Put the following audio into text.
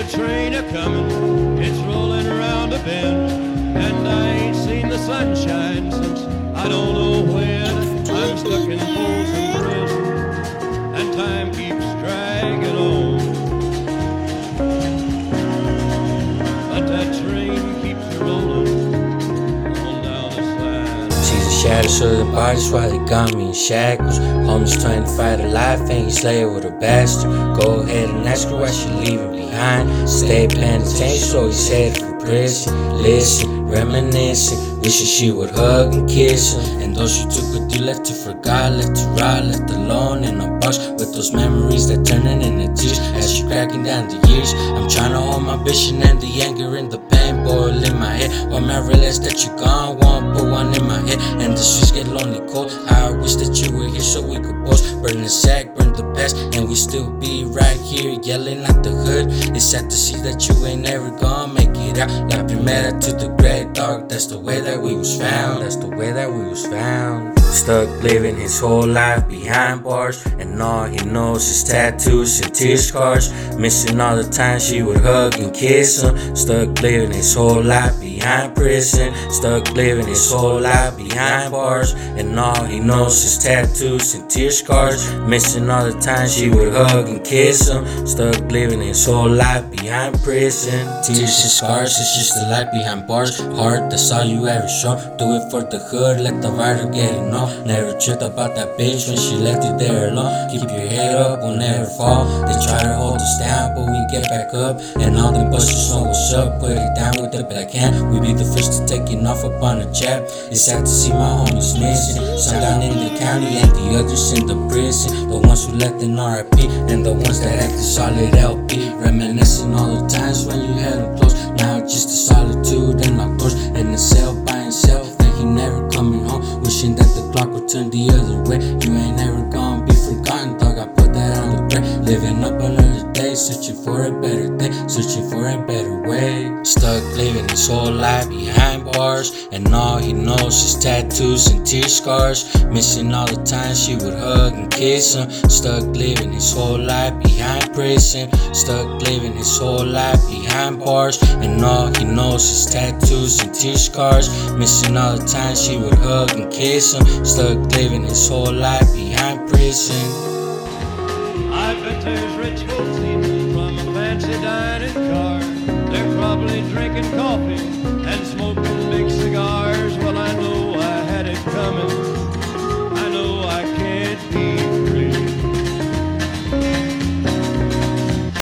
a train a-comin', it's rollin' around a bend, and I ain't seen the sunshine since I don't know when. I'm stuck in Folsom Prison, and time keeps dragging on, but that train keeps rollin' on down the slide. She's a shadow, so the body's why they got me in shackles. Homies trying to fight a life, and you slay her with a bastard. Go ahead and ask her why she leaving behind. Stay paying attention, so he's headed for prison. Listen, reminiscing, wishing she would hug and kiss him. And though she took what you left her for God, left her ride, left alone in a box with those memories that turning into tears as she cracking down the years. I'm trying to hold my vision and the anger and the pain boil in my head. When I realize that you're gone, won't put one in my head, and the streets get lonely cold. How I wish that you were here so we could boast. Burn the sack, burn the past, and we still be right here yelling at the hood. It's sad to see that you ain't never gonna make it out. Like you mad to the great dark. That's the way that we was found. That's the way that we was found. Stuck living his whole life behind bars, and all he knows is tattoos and tear scars. Missing all the times she would hug and kiss him. Stuck living his whole life behind prison. Stuck living his whole life behind bars, and all he knows is tattoos and tear scars. Missing all the times she would hug and kiss him. Stuck living his whole life behind prison. Tears and scars, it's just the light behind bars. Heart, that's all you ever show. Do it for the hood, let the writer get it known. Never tripped about that bitch when she left you there alone. Keep your head up, we'll never fall. They try to hold us down, but we get back up. And all them busters know what's up. Put it down with the black hand. We be the first to take it off up on the jab. It's sad to see my homies missing. Some down in the county and the others in the prison. The ones who left in RIP and the ones that acted solid LP. Reminiscing all the times when you had them close. Now it's just a solitude and locked doors in the cell by himself. And he never coming home. Wishing that the clock would turn the other way. You ain't never gonna be forgotten, dog. I put that on the grave. Living up another day, searching for a better day, searching for a better way. Stuck living his whole life behind bars, and all he knows is tattoos and tear scars. Missing all the times she would hug and kiss him. Stuck living his whole life behind prison. Stuck living his whole life behind bars, and all he knows is tattoos and tear scars. Missing all the times she would hug and kiss him. Stuck living his whole life behind prison. I bet there's rich folks eating from a fancy dining car. They're probably drinking coffee and smoking